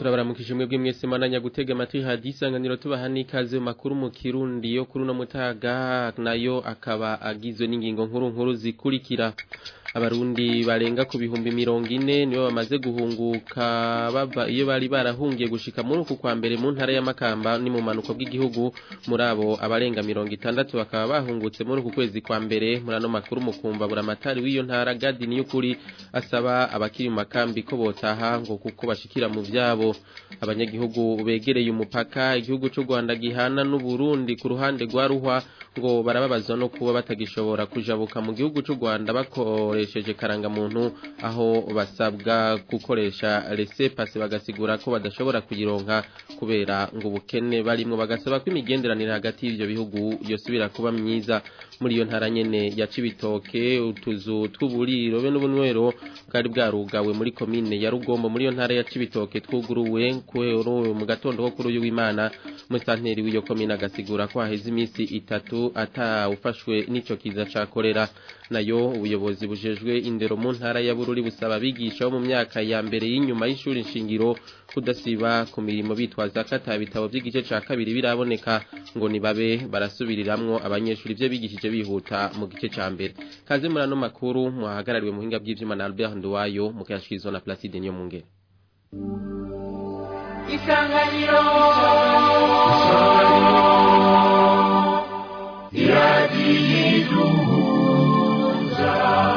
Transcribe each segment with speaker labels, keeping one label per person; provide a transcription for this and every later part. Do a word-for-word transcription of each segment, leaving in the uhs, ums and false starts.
Speaker 1: turabaramukije mwebwe mwese mananya gutega amatwi hadisanganiro tubahani ikaze makuru mu Kirundi yo kuri no mutaga nayo akaba agizwe n'ingingo nkuru nkuru zikurikira. Abarundi barenga ku bihumbi mirongo ine nibo bamaze guhunguka bava iyo bari barahungiye gushika muri uku kwa mbere mu ntara ya Makamba ni mu manuko bw'igihugu. Muri abo abarenga mirongo itandatu bakaba bahungutse muri uku kwezi kwa mbere. Murano makuru mukumva buramatari w'iyo ntara Gadi Niyukuri asaba abakiri mu makambi ko botaha ngo kuko bashikira mu vyabo. Abanyagihugu begereye umupaka igihugu cy'u Rwanda gihana n'u Burundi ku ruhande rwa Ruhwa ngo barababazwa no kuba batagishobora kujabuka mu gihugu cy'u Rwanda bakoresheje karanga muntu aho basabwa gukoresha laissez-passer bagasigura ko badashobora kuyironka kubera ngo ubukene barimo bagasaba ko imigenderanire hagati y'ivyo bihugu yosubira kuba myiza. Muri iyo ntara nyene ya Cibitoke utuzu tw'uburiro be n'ubunwero bwari bwarugawe muri komine ya Rugombo muri iyo ntara ya Cibitoke twuguruwe kwero mu gatondo ko kuri uyu w'Imana. Musanteri w'iyo komine agasigura ko haheze iminsi itatu ata ufashwe n'ico kiza ca kolera. Nayo ubuyobozi bujejwe indero mu ntara ya Bururi busaba bigisha mu myaka ya mbere y'inyuma y'ishuri nshingiro kudasiba ku mirimo bitwaza kata bitabo by'igice ca kabiri biraboneka ngo nibabe barasubiriramwo abanyeshuri byo bigishije bihuta mu gice ca mbere. Kaze murano makuru muhagarariwe mu hinga by'ivyuma na Albert Nduwayo mu kashizwa na Placide Niyo Mungere.
Speaker 2: Isanganiro yadiduza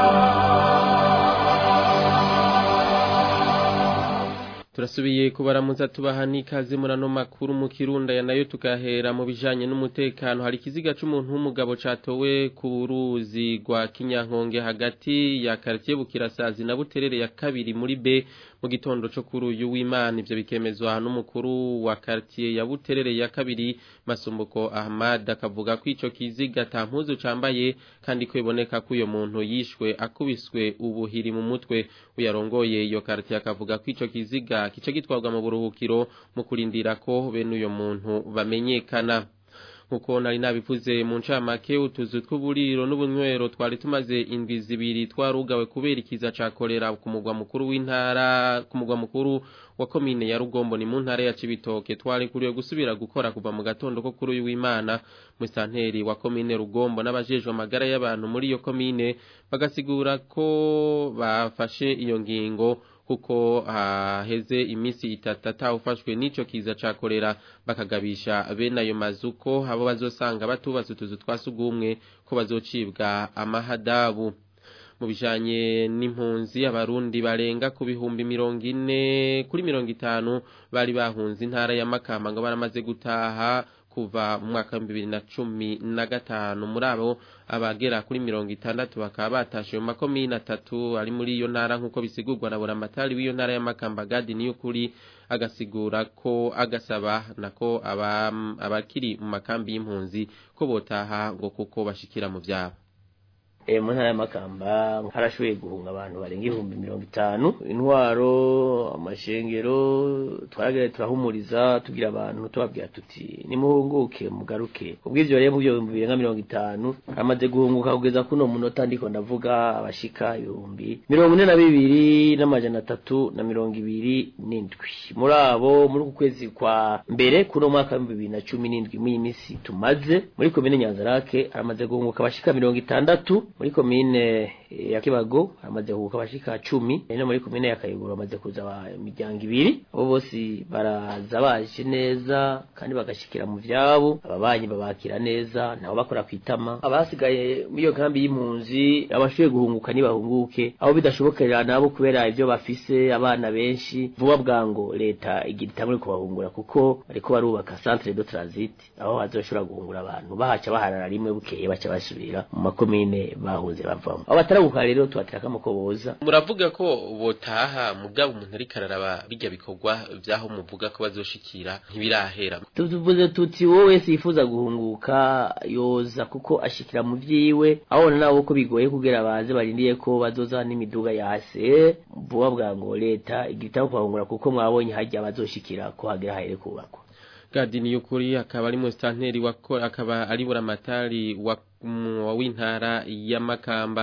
Speaker 1: turasubiye kubaramuza tubahani ikaze murano makuru mu Kirunda ya nayo tukahera mu bijanye n'umutekano. Hari kiziga c'umuntu w'umugabo catowe ku ruzi rwa Kinyankonge hagati ya quartier Bukirasazi na Buterere ya kabiri muri B mu gitondo cyo kuri uyu w'Imana. Ivyo bikemezwa n'umukuru wa quartier ya Buterere ya kabiri Masumbuko Ahmad akavuga ko ico kiziga tampuzu cambaye kandi ko iboneka ko uyo muntu yishwe akubiswe ubuhiri mu mutwe. Uyarongoye iyo quartier akavuga ko ico kiziga kice gitwarwa mu buruhukiro mu kurindira ko bene uyo muntu bamenyekana. Nkuko nari nabivuze mu ncamake utuzu tw'uburiro n'ubunywero twari tumaze indwi zibiri twarugawe kubera ikiza ca kolera ku mugwa mukuru w'intara ku mugwa mukuru wa komine ya Rugombo ni mu ntara ya Cibitoke. Twari kuriyo gusubira gukora kuva mu gatondo ko kuri uyu w'Imana. Musanteri wa komine Rugombo n'abajejwe amagara y'abantu muri iyo komine bagasigura ko bafashe iyo ngingo kuko haheze imisi itatu atawufashwe n'ico kiza ca kolera bakagabisha bene ayo mazuko habo bazosanga batubatse utuzu twasugumwe ko bazocibwa amahadabu. Mu bijanye n'impunzi abarundi barenga ku bihumbi mirongo ine kuri mirongo itanu bari bahunze intara ya Makamba ngo baramaze gutaha kuva mu mwaka wa bibiri na cumi na gatanu. Muri abo abagera kuri mirongo itandatu bakaba batashe mu makomine atatu ari muri iyo ntara nkuko bisigurwa na buramatari w'iyo ntara ya Makamba Gadi Niyukuri agasigura ko agasaba nako aba abakiri mu makambi y'impunzi ko botaha ngo kuko bashikira mu vyabo.
Speaker 3: E mu ntara ya Makamba harashoboye guhunga abantu barenga ibihumbi mirongo itanu. Intwaro amashengero twagere turahumuriza tugira abantu tubabwira tuti nimuhunguke mugaruke. Ubwivyo rero mu byo birenga mirongo itanu amaze guhunguka kugeza kuno munota ndiko ndavuga abashika ibihumbi mirongo ine na bibiri n'amajana atatu na mirongo ibiri n'indwi. Muri abo muri ukwezi kwa mbere kuno mwaka wa bibiri na cumi n'indwi mu imisi tumaze muri komine Nyanzarake amaze guhunguka abashika mirongo itandatu. Muri komine ya Kibago amaze kuguka bashika cumi, no muri komine ya Kayogoro amaze kuza imiryango ibiri. Abo bose baraza baje neza kandi bagashikira mu vyabo, ababanyi babakira neza nabo bakora kwitama. Abasigaye muri iyo kambi y'impunzi abashoboye guhunguka ni bahunguke, abo bidashobokera nabo kubera ivyo bafise abana benshi vuba bwango leta igira itamwe kubahungura kuko ariko barubaka centre de transit aho hazoshobora guhungura abantu bahaca baharara rimwe bukeye baca basubira mu makomine bahunze bavamo. Abataraguka rero tubataka mukoboza.
Speaker 1: Muravuga ko botaha mugabo umuntu ari kararaba bijya bikorwa vyaho muvuga ko bazoshikira ntibirahera.
Speaker 3: Tuvuze tuti wowe sifuza guhunguka yoza kuko ashikira mu vyiwe aho nawo ko bigoye kugera baze barindiye ko bazoza n'imiduga yase vuba bwango leta igitaho kwahungura kuko mwabonye hajya bazoshikira ko hagera hahere kubakwa.
Speaker 1: Gadi Niyukuri akaba ari mu stanteri akaba ari buramatari wa w'intara ya Makamba.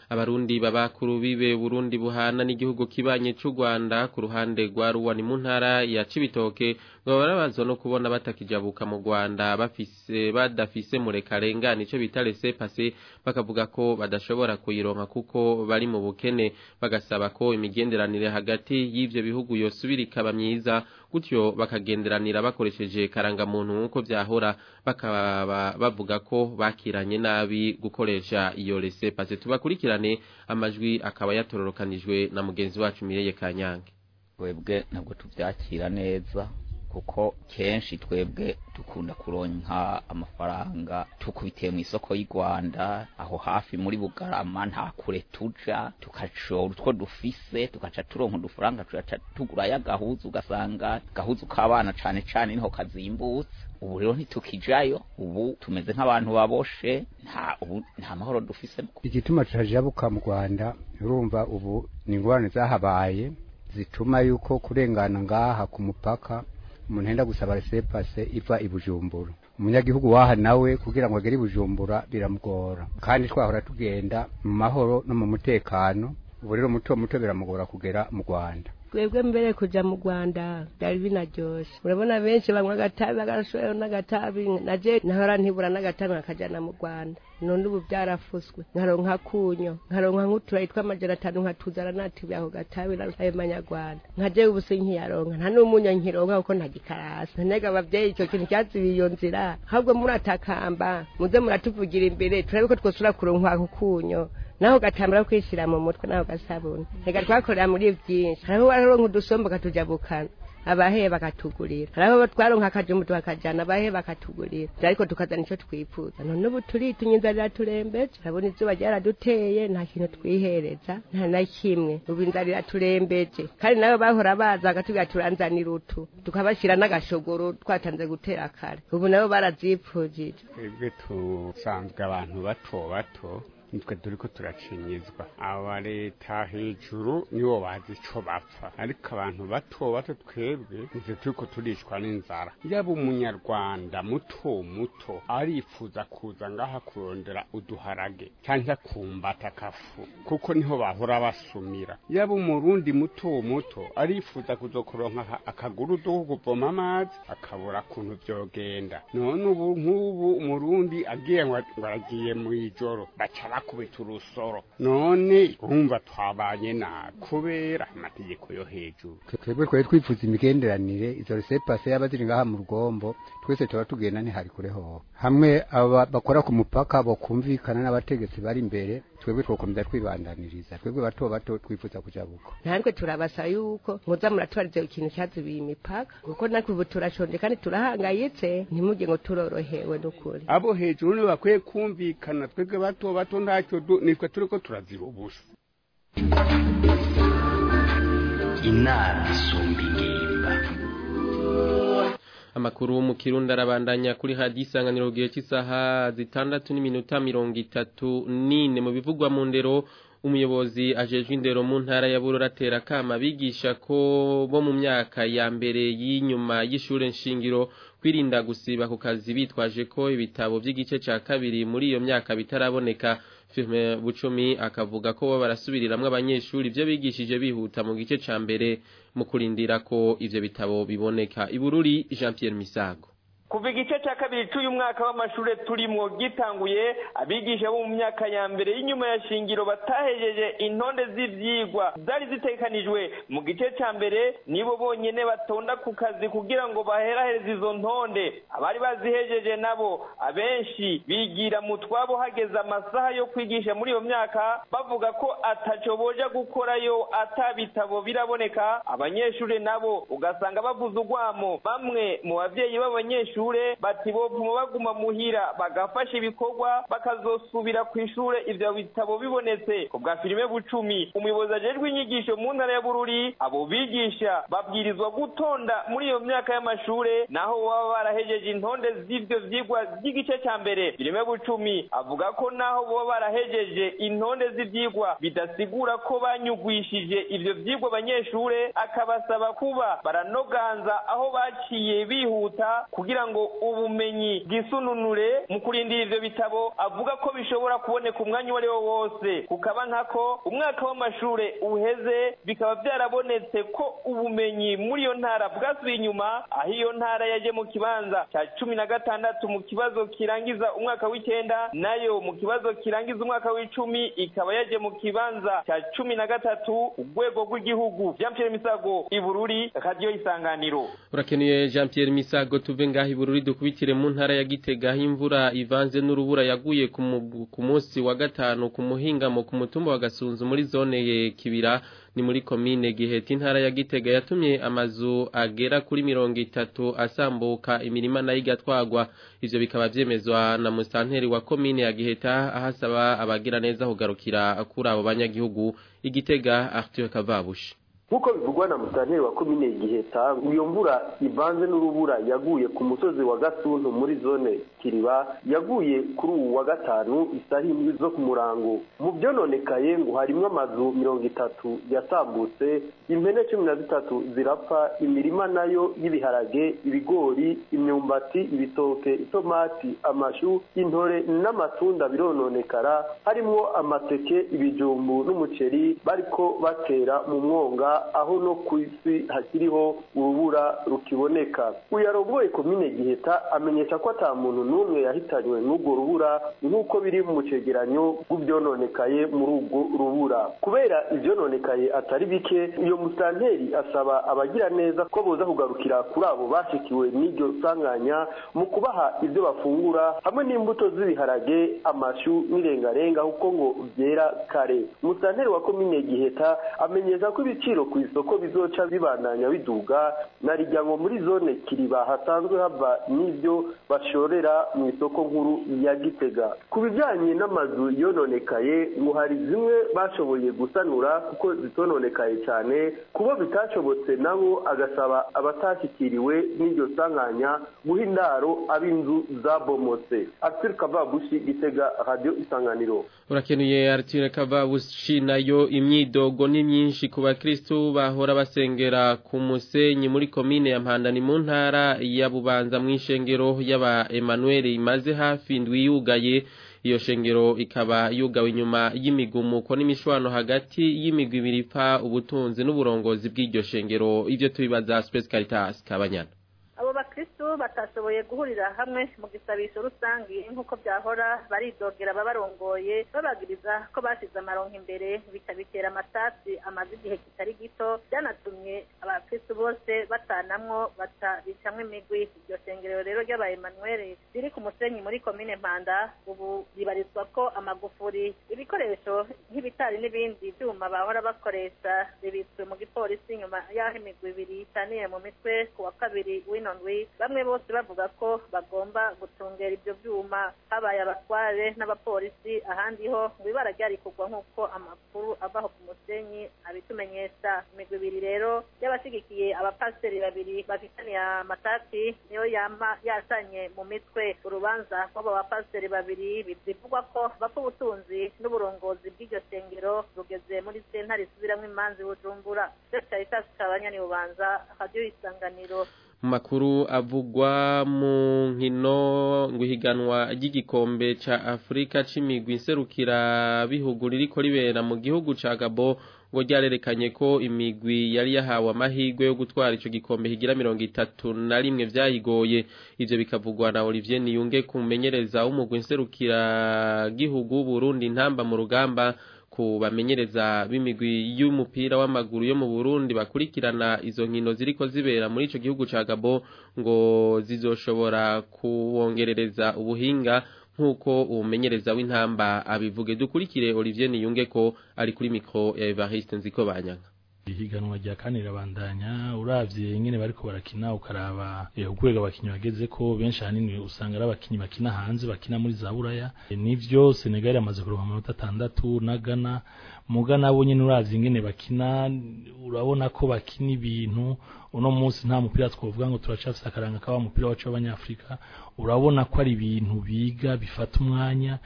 Speaker 1: abarundi babakuru bibe Burundi buhana n'igihugu kibanye c'u Rwanda ku ruhande rwa Ruwani mu ntara ya Cibitoke ngo barabazwa no kubona batakijabuka mu Rwanda bafise badafise murekarengana ico bita laissez-passer bakavuga ko badashobora kuyironka kuko bari mu bukene bagasaba ko imigenderanire hagati y'ivyo bihugu yosubira ikaba myiza gutyo bakagenderanira bakoresheje karanga muntu nkuko vyahora bakaba bavuga ko bakiranye nabi gukoresha iyo laissez-passer tubakurikirane amajwi akaba yatororokanijwe na mugenzi wacu Mireye Kanyange.
Speaker 4: Twebwe ntabwo tuvyakira neza kuko kenshi twebwe dukunda kuronka amafaranga tukubitiye mu isoko y'u Rwanda aho hafi muri Bugarama nta kure tuja tukacora utwo dufise tukaca turonka udufaranga tugaca tugura y'agahuzu ugasanga gahuzu k'abana cane cane niho kazimbutse ubu rero ntitukijayo ubu tumeze nk'abantu baboshe nta ubu nta mahoro dufise.
Speaker 5: Igituma turajabuka mu Rwanda urumva ubu ni ingorane zahabaye zituma yuko kurengana ngaha ku mupaka umuntu henda gusaba laissez-passer iva i Bujumbura umunyagihugu waha nawe kugira ngo agere i Bujumbura biramugora kandi twahora tugenda mu mahoro no mu mutekano ubu rero muto muto biramugora kugera mu Rwanda.
Speaker 6: Twebwe mbere kuja mu Rwanda byari binaryoshe urabona benshi banywa agatabi bagashoye n'agatabi naje nahora ntibura n'agatabi akajana mu Rwanda none ubu byarafuswe nkaronka kunyo nkaronka nk'utura yitwa amajana atanu nkatuzara natibye aho gatabi ayo manyarwanda nkaje ubu sinkiyaronka nta n'umunyo nkironka kuko ntagikarasa ntega abavyeyi ico kintu cyazibiye iyo nzira ahubwo muratakamba muze muratuvugira imbere turabe ko twosura kuronka kunyo naho gatambara kwishira mu mutwe naho gasabuni ega twakorera muri byinshi hariho baronka udusombo katujabukana abahe bakatugurira hariho twaronka akajumbu tukajana abahe bakatugurira ariko tukazana ico twifuza none ubu turi tunyinzarira turembeje urabona izuba ryaraduteye nta kintu twihereza nta na kimwe ubu inzarira turembeje kandi nabo bahora baza agatubwira turanzanira utu tukabashira n'agashogoro twatanze gutera kare ubu nabo barazipfujije.
Speaker 7: Twebwe tusanzwe abantu bato bato nitwe turiko turacinyizwa aba leta hejuru nibo bazi ico bapfa ariko abantu bato bato twebwe nitwe turiko turishwa n'inzara yaba umunyarwanda muto muto arifuza kuza ngaha kurondera uduharage cyangwa kumbata kafu kuko niho bahora basumira yaba umurundi muto muto arifuza kuzokoronka akaguru do kuvoma amazi akabura kuntu vyogenda none ubu nk'ubu umurundi agiye ngo aragiye mu ijoro bacara kubita urusoro none urumva twabanye na kubera amategeko yo hejuru.
Speaker 5: Twebwe twari twifuza imigenderanire izo laissez-passer y'abaziri ngaha mu Rugombo twese tuba tugenda ni hari kureho hamwe aba bakora ku mupaka bo kumvikana n'abategetsi bari imbere twebwe twokomeza twibandaniriza twebwe bato bato twifuza kujabuka
Speaker 6: ntabwo turabasa yuko muza muratwarize ikintu cyazibiye imipaka kuko natwe ubu turashonje kandi turahangayitse ntimujye ngo turorohewe n'ukuri
Speaker 7: abo hejuru ni bakwiye kumvikana twebwe bato bato ntacyo nitwe turiko turazira ubusa.
Speaker 2: Inama isumba ingimba.
Speaker 1: Amakuru mu Kirundi arabandanya kuri hadi isanganiro gihe cy'isaha zitandatu n'iminota mirongo itatu n'ine mu bivugwa mu ndero umuyobozi ajejwe indero mu ntara ya Bururi atera kama bigisha ko bo mu myaka ya mbere y'inyuma y'ishure nshingiro kwirinda gusiba ku kazi bitwaje ko ibitabo by'igice ca kabiri muri iyo myaka bitaraboneka. Firme Bucumi akavuga ko bo barasubiriramwe abanyeshuri ivyo bigishije bihuta mu gice ca mbere mu kurindira ko ivyo bitabo biboneka. Ibururi Jean Pierre Misago.
Speaker 8: Kuva igice cya kabiri cy'uyu mwaka w'amashure turimwo gitanguye abigisha bo mu myaka ya mbere y'inyuma ya shingiro batahejeje intonde z'ivyigwa zari zitekanijwe mu gice cya mbere nibo bonyene batonda ku kazi kugira ngo baherahereze izo ntonde abari bazihejeje nabo abenshi bigira mu twabo hageze amasaha yo kwigisha muri iyo myaka bavuga ko ataco boja gukorayo atabitabo biraboneka abanyeshure nabo ugasanga bavuza urwamo bamwe mu bavyeyi b'abanyeshure bati bopfuma baguma muhira bagafasha ibikorwa bakazosubira ku ishure ivyo bitabo bibonetse kubwa Firme Bucumi umuyobozi ajejwe inyigisho mu ntara ya Bururi abo bigisha babwirizwa gutonda muri iyo myaka y'amashure naho baba barahejeje intonde z'ivyo vyigwa by'igice ca mbere. Firme Bucumi avuga ko naho baba barahejeje intonde z'ivyigwa bidasigura ko banyugwishije ivyo vyigwa abanyeshure akabasaba kuba baranoganza aho baciye bihuta kugira kugira ngo ubumenyi bwisununure mu kurindira ivyo bitabo avuga ko bishobora kuboneka umwanya uwo ari wo wose kukaba nkako umwaka w'amashure uheze bikaba byarabonetse ko ubumenyi muri iyo ntara bwasubiye inyuma aho iyo ntara yaje mu kibanza cya cumi na gatandatu mu kibazo kirangiza umwaka w'icenda nayo mu kibazo kirangiza umwaka w'icumi ikaba yaje mu kibanza cya cumi na gatatu urwego rw'igihugu. Jean Pierre Misago Ibururi, Radio Isanganiro.
Speaker 1: Urakenuye Jean Pierre Misago, tuve ngaho Ibururi dukubitire mu ntara ya Gitega aho imvura ivanze n'urubura yaguye ku munsi wa gatanu ku muhingamo ku mutumba wa Gasunzu muri zone ye Kibira ni muri komine Giheta intara ya Gitega yatumye amazu agera kuri mirongo itatu asambuka imirima nayo igatwagwa. Ivyo bikaba vyemezwa na musanteri wa komine ya Giheta ahasaba abagira neza kugarukira kuri abo banyagihugu. Igitega Arthur Kavabushi.
Speaker 9: Nkuko bivugwa na musanteri wa komine Giheta, iyo mvura ivanze n'urubura yaguye ku musozi wa Gasuntu muri zone Kiriba yaguye kuri uwa gatanu isaha imwe zo ku murango. Mu byononekaye ngo harimo amazu mirongo itatu yasambutse, impene cumi na zitatu zirapfa, imirima nayo y'ibiharage, ibigori, imyumbati, ibitoke, itomati, amashu, intore n'amatunda birononekara, harimo amateke, ibijumbu n'umuceri bariko batera mu mwonga aho no kwisi hakiriho urubura rukiboneka. Uyarongoye komine Giheta amenyesha ko ata muntu numwe yahitanywe n'ubwo rubura nkuko biri mu cegeranyo bw'byononekaye muri ubwo rubura. Kubera ivyononekaye atari bike, iyo musanteri asaba abagira neza ko boza kugarukira kuri abo bashikiwe n'iryo sanganya mu kubaha ibyo bafungura hamwe n'imbuto z'ibiharage, amashu n'irengarenga kuko ngo byera kare. Musanteri wa komine Giheta amenyesha ko ibiciro ku isoko bizoca bibandanya biduga narijya ngo muri zone Kiriba hasanzwe hava n'ibyo bashorera mu isoko nkuru ya Gitega. Ku bijyanye n'amazu yononekaye ngo hari zimwe bashoboye gusanura kuko zitononekaye cyane, kubo bitashobotse nabo agasaba abatashyikiriwe n'iryo sanganya guha indaro ab'inzu zabomotse. Arthur Kavabushi, Gitega, Radio Isanganiro.
Speaker 1: Urakenuye Arthur Kavabushi. Nayo imyidogo ni myinshi ku bakristo bahora basengera ku musenyi muri komine ya Mpanda ni mu ntara ya Bubanza mu ishengero y'aba Emmanuel imaze hafi ndwi yugaye. Iyo shengero ikaba yugawe inyuma y'imigumuko n'imishwano hagati y'imigwi ibiri ipfa ubutunzi n'uburongozi bw'iryo shengero. Ivyo tubibaza Space Caritas Kabanyana.
Speaker 10: Abo bakristo batashoboye guhurira hamwe mu gisabisho rusangi nkuko byahora baridogera babarongoye babagiriza ko bashize amaronko imbere bitabitera amatasi amazi igihe kitari gito, byanatumye abakristo bose batanamwo batabicamwe imigwi. Iryo shengero rero ry'aba Emmanuel riri ku musenyi muri komine Mpanda ubu ribarizwa ko amagufuri, ibikoresho nk'ibitari n'ibindi byuma bahora bakoresha bibitswe mu gipolisi nyuma y'aho imigwi ibiri itaniye mu mitwe ku wa kabiri w'inondwi. Bamwe bose bavuga ko bagomba gutungera ibyo byuma, habaye abatware n'abapolisi, ahandi ho ngo ibara ryari kugwa nk'uko amakuru avaho ku musenyi abitumenyesha. Imigwi ibiri rero y'abashigikiye abapasiteri babiri bafitaniye amatati niyo yama yasanye mu mitwe. Urubanza rw'abo bapasiteri babiri bivugwa ko bapfa ubutunzi n'uburongozi bw'iryo shengero rugeze muri sentare isubiramwo imanza i Bujumbura. Caritas Kabanyana Bubanza, Radio Isanganiro.
Speaker 1: Makuru avugwa mu nkino nguhiganwa ry'igikombe ca Afrika c'imigwi nserukira bihugu ririko ribera mu gihugu ca Gabon ngo ryarerekanye ko imigwi yari yahawe amahirwe yo gutwara ico gikombe higira mirongo itatu na rimwe vyayigoye. Ivyo bikavugwa na Olivier Niyunge kumenyereza w'umugwi nserukira gihugu Burundi ntamba mu rugamba ku bamenyereza b'imigwi y'umupira w'amaguru yo mu Burundi bakurikirana izo nkino ziriko zibera muri ico gihugu ca Gabon ngo zizoshobora kuwongerereza ubuhinga nkuko umenyereza w'intamba abivuge. Dukurikire Olivier Niyunge ko ari kuri micro ya Evariste Nzikobanyanga.
Speaker 11: Ihiganwa rya kane rabandanya, uravye ingene bariko barakina ukaraba ukwega abakinyi bageze ko benshi hanini usanga ari abakinyi bakina hanze bakina muri za Buraya. E, nivyo Senegal yamaze kuronka amanota atandatu na Ghana. Mu Ghana bo nyene uravye ingene bakina urabona ko bakina ibintu uno munsi nta mupira twovuga ngo turacafisa akaranga kaba mupira wacu w'abanyafrika. Urabona ko ari ibintu biga bifata umwanya.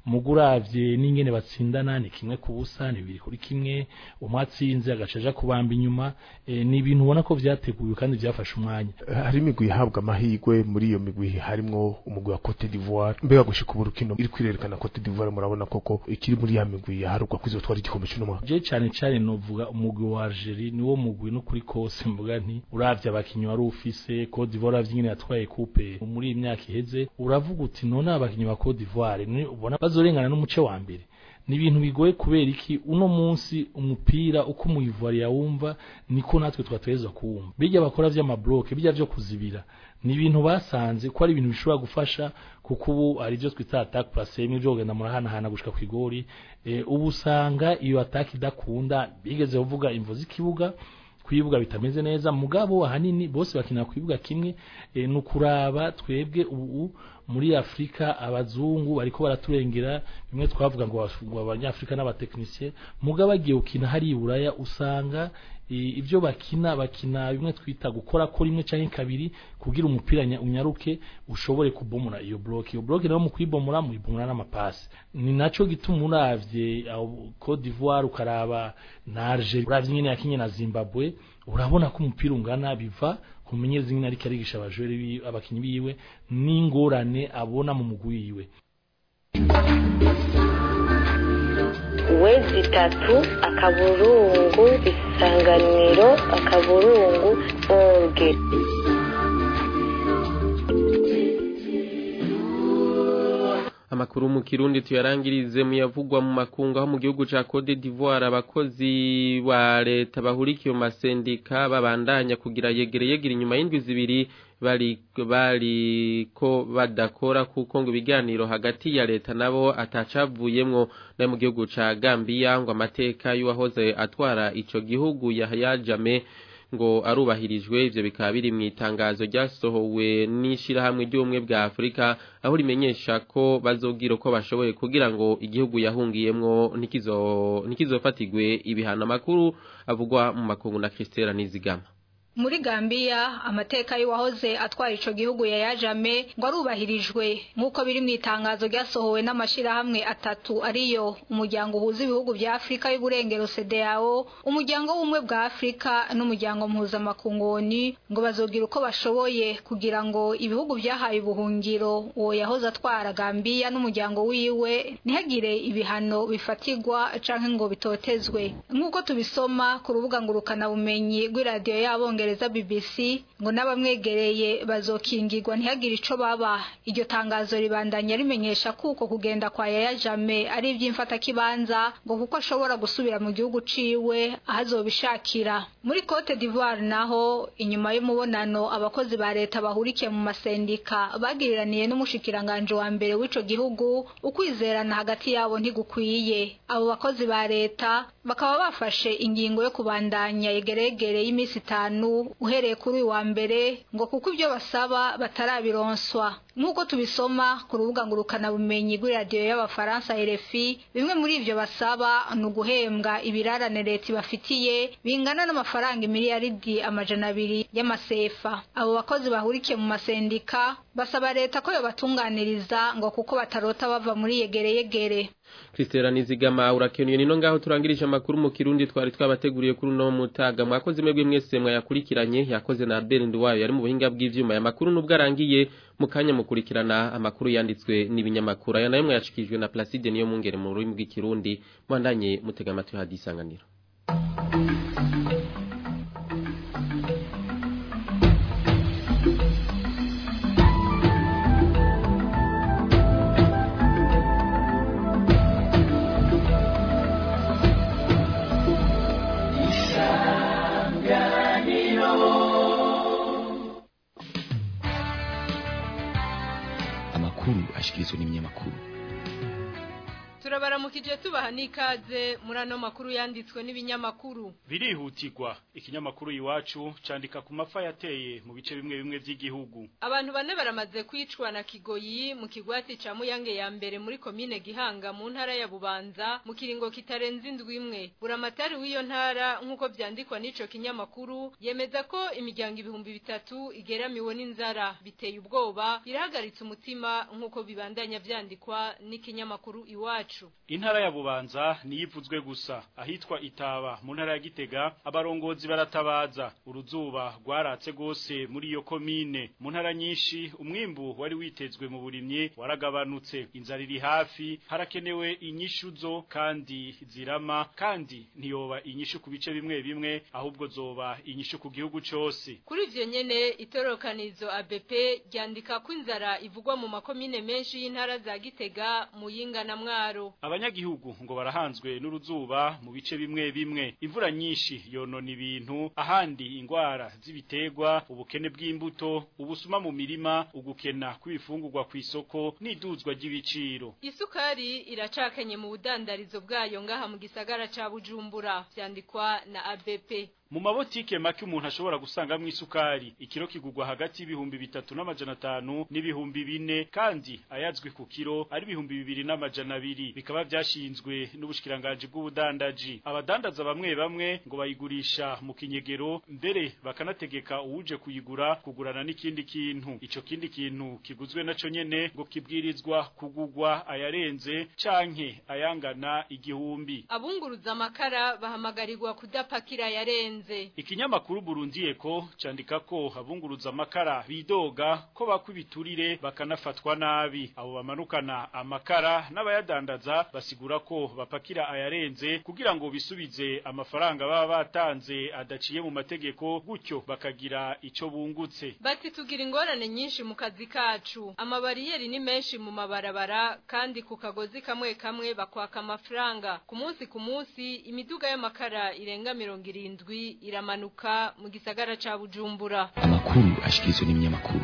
Speaker 11: muguravye n'ingene batsindana ni kimwe ku busa ni bibiri kuri kimwe umwatsinze agacaja kubamba inyuma e, ni ibintu ubona ko vyateguwe kandi vyafashe umwanya
Speaker 12: hari imigwi ihabwa amahirwe muri iyo migwi harimwo umugwi wa Cote d'Ivoire mbega gushika uburukino iri kwirerekana Cote d'Ivoire murabona koko ikiri muri ya migwi yaharugwa kwizotwara igikombe cy'umwaka
Speaker 11: je cyane cyane novuga umugwi wa Algeria niwo mugwi no kuri kose mvuga nti uravye abakinyi wari ufise Cote d'Ivoire avyingene yatwaye coupe muri imyaka iheze uravuga uti none abakinyi ba Cote d'Ivoire ni ubona bazorengana n'umuce wa mbere ni ibintu bigoye kubera iki uno munsi umupira uko mu Ivoire yawumva niko natwe twatweza kuwumva bijya bakora vy'amabloke bijya vyo kuzibira ni ibintu basanze ko ari ibintu bishobora gufasha kuko ubu ari byo twita attack plus imwe byo genda murahana hana gushika kwigori e, ubu usanga iyo attack idakunda bigeze kuvuga imvo z'ikibuga kwibuga bitameze neza mugabo ahanini bose bakina kwibuga kimwe e, nukuraba twebwe ubu muri Afrika abazungu bariko baraturengera bimwe twavuga ngo abanyafrika n'abateknicien mugabo agiye ukina hari Buraya usanga ivyo bakina bakina bimwe twita gukora ko rimwe canke kabiri kugira umupira unyaruke ushobore kubomora iyo block iyo block nayo mu kwibomora mu ibomora n'amapasi ni naco gituma uravye Cote d'Ivoire ukaraba na Algeria uravye nyene yakinye na Zimbabwe urabona ko umupira ungana biva kumenyeza nyine ariko arigisha abajore abakinyi biwe n'ingorane abona mu mugwi wiwe
Speaker 13: wezi tatu akaburungu isanganiro akaburungu orge
Speaker 1: Amakuru mu Kirundi tuyarangirize muyavugwa mu makungu aho mu gihugu ca Cote d'Ivoire abakozi ba leta bahurikiye mu masendika babandanya kugira yegere yegere inyuma y'indwi zibiri bari bari ko badakora kuko ngo ibiganiro hagati ya leta nabo atacavuyemwo na mu gihugu ca Gambia ngo amateka y'uwahoze atwara ico gihugu Yahya Jammeh ngo arubahirijwe ivyo bikaba biri mu itangazo ryasohowe n'ishirahamwe ry'ubumwe bwa Afrika aho rimenyesha ko bazogira ko bashoboye kugira ngo igihugu yahungiyemwo nikizo nikizofatigwe ibihano makuru avugwa mu makungu na Christelle Nizigama.
Speaker 14: Muri Gambia amateka y'uwahoze atwara ico gihugu Yahya Jammeh ngo arubahirijwe nkuko biri mu itangazo ryasohowe n'amashirahamwe atatu ariyo umuryango uhuza ibihugu bya Afrika y'uburengero C D A O umuryango w'umwe bwa Afrika n'umuryango mpuzamakungu ngo bazogira uko bashoboye kugira ngo ibihugu byahaye ubuhungiro uwo yahoze atwara Gambia n'umuryango wiwe ntihagire ibihano bifatigwa canke ngo bitotezwe nkuko tubisoma ku rubuga ngurukana bumenyi rw'iradio y'abongereza B B C ngo nabamwegereye bazokingirwa ntihagire ico baba iryo tangazo ribandanya rimenyesha kuko kugenda kwa Yahya Jammeh ari iby'imfata kibanza ngo kuko ashobora gusubira mu gihugu ciwe ahazobishakira muri Cote d'Ivoire naho inyuma y'umubonano abakozi ba leta bahurikiye mu masendika bagiriraniye n'umushikiranganje wa mbere w'ico gihugu ukwizerana hagati yabo ntigukwiye abo bakozi ba leta bakaba bafashe ingingo yo kubandanya yegeregere y'imisi itanu uhereye kuri wa mbere ngo kuko ibyo basaba batarabironswa nkuko tubisoma ku rubuga ngurukana bumenyi rw'iradio y'abafaransa R F I bimwe muri ivyo basaba no guhembwa ibirarane leta bafitiye bingana n'amafaranga miliyaridi amajana abiri y'amasefa abo bakozi bahurikiye mu masendika basaba leta ko yo batunganiriza ngo kuko batarota bava muri yegere yegere.
Speaker 1: Christelle Nizigama urakeneye nino ngaho turangirije amakuru mu Kirundi twari twabateguriye kuri no mutaga mwakoze mwebwe mwese mwayakurikiranye yakoze na Albert Ndwayo yari mu buhinga bw'ivyuma ya makuru nubwo arangiye mukanya mukurikirana amakuru yanditswe n'ibinyamakuru aya nayo mwayashikijwe na Placide niyo mungere mu rurimi rw'ikirundi mwandanye mutega amatwi hadisanganiro.
Speaker 15: Ashikirizwa n'ibinyamakuru turabaramukije tubaha n'ikaze muri ano makuru yanditswe n'ibinyamakuru.
Speaker 16: Birihutirwa ikinyamakuru iwacu candika ku mafa yateye mu bice bimwe bimwe by'igihugu.
Speaker 15: Abantu bane baramaze kwicwa na Kigoyi mu kigwati ca Muyange ya mbere muri komine Gihanga mu ntara ya Bubanza mu kiringo kitarenze indwi imwe. Buramatari w'iyo ntara nkuko vyandikwa n'ico kinyamakuru yemeza ko imiryango ibihumbi bitatu igeramiwe n'inzara biteye ubwoba irahagaritse umutima nkuko bibandanya vyandikwa n'ikinyamakuru iwacu.
Speaker 16: Intara ya Bubanza niyivuzwe gusa ahitwa Itaba mu ntara ya Gitega abarongozi baratabaza uruzuba rwaratse gose muri iyo komine mu ntara nyinshi umwimbu wari witezwe mu burimye waragabanutse inzara iri hafi harakenewe inyishuzo kandi zirama kandi ntiyoba inyishu ku bice bimwe bimwe ahubwo zoba inyishu ku gihugu cyose.
Speaker 15: Kuri ivyo nyene itorokanizo A B P ryandika ko inzara ivugwa mu makomine menshi y'intara za Gitega Muyinga na Mwaro.
Speaker 16: Abanyagihugu ngo barahanzwe n'uruzuba mu bice bimwe bimwe imvura nyinshi yonona ibintu ahandi ingwara z'ibiterwa ubukene bw'imbuto ubusuma mu mirima ugukena kw'ibifungurwa ku isoko n'iduzwa ry'ibiciro.
Speaker 15: Isukari iracakenye mu budandarizo bwayo ngaha mu gisagara ca Bujumbura vyandikwa na A B P.
Speaker 16: Mu mabotike make umuntu ashobora gusanga mu isukari ikiro kigugwa hagati y'ibihumbi bitatu n'amajana atanu n'ibihumbi bine kandi ayazwi ku kiro ari ibihumbi bibiri n'amajana abiri bikaba byashinzwe n'ubushikiranganje bw'ubudandaji. Abadandaza bamwe bamwe ngo bayigurisha mu kinyegero mbere bakanategeka uwuje kuyigura kugurana n'ikindi kintu. Ico kindi kintu kiguzwe naco nyene ngo kibwirizwa kugugwa ayarenze canke ayangana igihumbi.
Speaker 15: Abunguruza amakara bahamagarirwa kudapakira yarenze.
Speaker 16: Ikinyamakuru Burundi Eko candika ko abunguruza amakara bidoga ko bakwibiturire bakanafatwa nabi. Abo bamanukana amakara n'abayadandaza basigura ko bapakira ayarenze kugira ngo bisubize amafaranga baba batanze adaciye mu mategeko gutyo bakagira ico bungutse.
Speaker 15: Bati tugira ingorane nyinshi mu kazi kacu. Amabariyeri ni menshi mu mabarabara kandi ku kagozi kamwe kamwe bakwaka amafaranga. Ku munsi ku munsi imiduga y'amakara irenga mirongo irindwi iramanuka mu gisagara ca Bujumbura.
Speaker 2: Amakuru ashikizwe n'imyamakuru.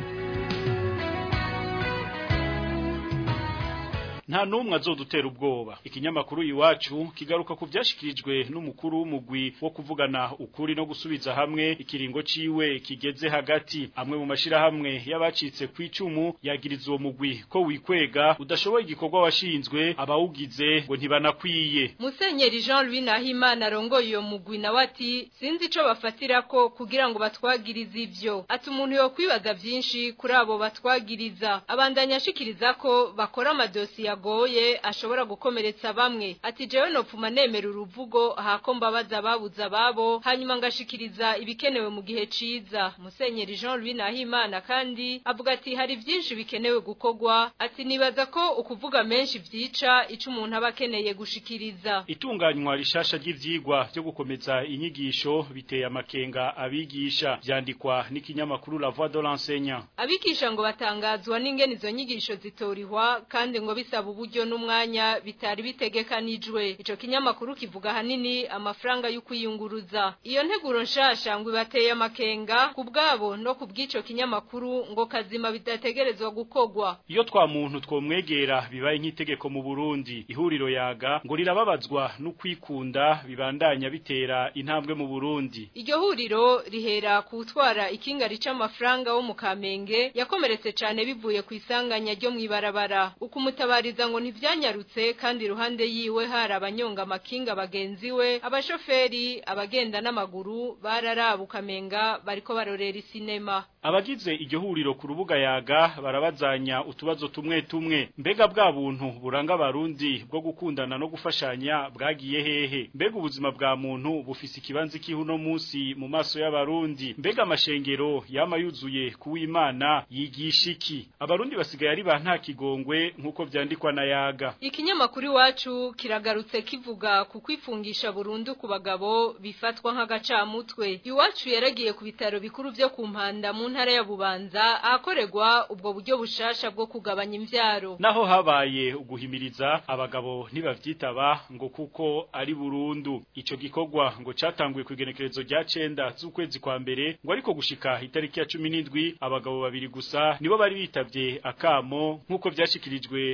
Speaker 16: Nta numwe azodutera ubwoba. Ikinyamakuru iwacu kigaruka ku byashikirijwe n'umukuru w'umugwi wo kuvugana ukuri no gusubiza hamwe ikiringo ciwe kigeze hagati. Amwe mu mashira hamwe y'abacitse kwicumu yagiriza uwo mugwi ko wikwega udashoboye igikorwa washinzwe abawugize ngo ntibanakwiye.
Speaker 15: Musenyeri Jean Louis Nahimana arongoye iyo mugwi na wati sinzi ico bafatira ko kugira ngo batwagirize ivyo. Ati umuntu yo kwibaza vyinshi kuri abo batwagiriza. Abandanya ashikiriza ko bakora amadosi goye ashobora gukomeretsa bamwe. Ati jewe nopfuma nemera uruvugo hako mbabaza babuza babo hanyuma ngashikiriza ibikenewe mu gihe ciza. Musenyeri Jean Louis Nahimana kandi avuga ati hari vyinshi bikenewe gukogwa. Ati nibaza ko ukuvuga menshi vyica ico umuntu aba akeneye gushikiriza.
Speaker 16: Itunganywa rishasha ry'ivyigwa byo gukomeza inyigisho biteye amakenga abigisha vyandikwa n'ikinyamakuru La Voix de l'Enseignant.
Speaker 15: Abigisha ngo batangazwa n'ingene izo nyigisho zitorihwa kandi ngo bisa uburyo n'umwanya bitari bitegekanijwe. Ico kinyamakuru kivuga hanini amafaranga y'ukuyunguruza. Iyo nteguro nshasha ngo ibateye amakenga kubgabo no kubgico kinyamakuru ngo kazima bidategerezwa gukogwa.
Speaker 16: Iyo twa muntu twomwegera bibaye nk'itegeko mu Burundi. Ihuriro yaga ngo rirababazwa no kwikunda bibandanya bitera intambwe mu Burundi.
Speaker 15: Iryo huriro rihera kutwara ikinga rica amafaranga wo mu Kamenge yakomeretse cyane bivuye ku isanganya ryo mwibarabara. Ukumutabari ngo ntivyanyarutse kandi ruhande yiwe hari abanyonga makinga bagenzi we abashoferi abagenda n'amaguru bararabukamenga bariko barorera isinema.
Speaker 16: Abagize iryo huriro ku rubuga yaga barabazanya utubazo tumwe tumwe. Mbega bwa buntu buranga abarundi bwo gukundana no gufashanya bwagiye hehe? Mbega ubuzima bwa muntu bufise ikibanza kihuno munsi mu maso y'abarundi? Mbega amashengero yama yuzuye kuw'Imana yigisha iki? Abarundi basigaye ari ba nta kigongwe nkuko vyandikwa na yaga.
Speaker 15: Ikinyamakuru wacu kiragarutse kivuga ku kwifungisha burundu ku bagabo bifatwa nk'agacamutwe. Iwacu yaragiye ku bitaro bikuru byo kumpanda mu ntara ya Bubanza ahakorerwa ubwo buryo bushasha bwo kugabanya imvyaro.
Speaker 16: Naho habaye uguhimiriza abagabo ntibavyitaba ngo kuko ari burundu. Ico gikorwa ngo catanguye kwigenekerezo rya cenda z'ukwezi kwa mbere ngo ariko gushika itariki ya cumi n'indwi abagabo babiri gusa nibo bari bitavye akamo nkuko vyashikirijwe n'umuyobozi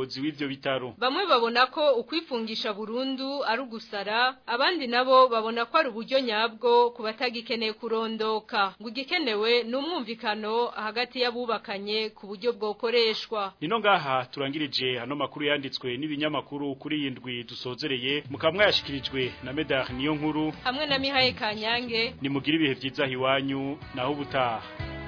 Speaker 16: umuyobozi w'ivyo bitaro.
Speaker 15: Bamwe babona ko ukwifungisha burundu ari ugusara, abandi nabo babona ko ari uburyo nyabwo kubatagikeneye kurondoka. Ngo igikenewe n'umwumvikano hagati y'abubakanye ku buryo bwokoreshwa.
Speaker 16: Nino ngaha turangirije hano makuru yanditswe n'ibinyamakuru kuri yindwi dusozereye mukamwa yashikirijwe na Medar niyo nkuru
Speaker 15: hamwe na Mihaye Kanyange.
Speaker 16: Ni mugira ibihe vyiza hiwanyu naho ubutaha.